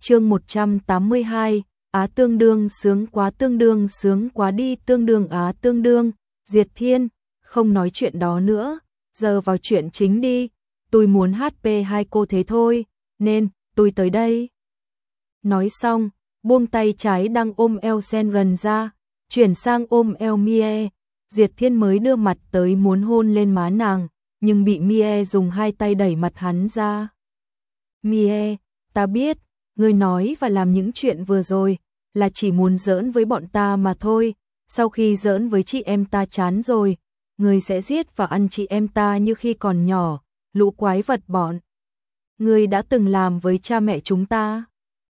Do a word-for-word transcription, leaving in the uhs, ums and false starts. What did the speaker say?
Chương một trăm tám mươi hai, Á tương đương sướng quá tương đương sướng quá đi tương đương Á tương đương, Diệt Thiên, không nói chuyện đó nữa, giờ vào chuyện chính đi, tôi muốn hát pê hai cô thế thôi, nên, tôi tới đây. Nói xong, buông tay trái đang ôm eo Senran ra, chuyển sang ôm eo Mie, Diệt Thiên mới đưa mặt tới muốn hôn lên má nàng, nhưng bị Mie dùng hai tay đẩy mặt hắn ra. Mie, ta biết, ngươi nói và làm những chuyện vừa rồi, là chỉ muốn giỡn với bọn ta mà thôi, sau khi giỡn với chị em ta chán rồi, ngươi sẽ giết và ăn chị em ta như khi còn nhỏ, lũ quái vật bọn. Ngươi đã từng làm với cha mẹ chúng ta.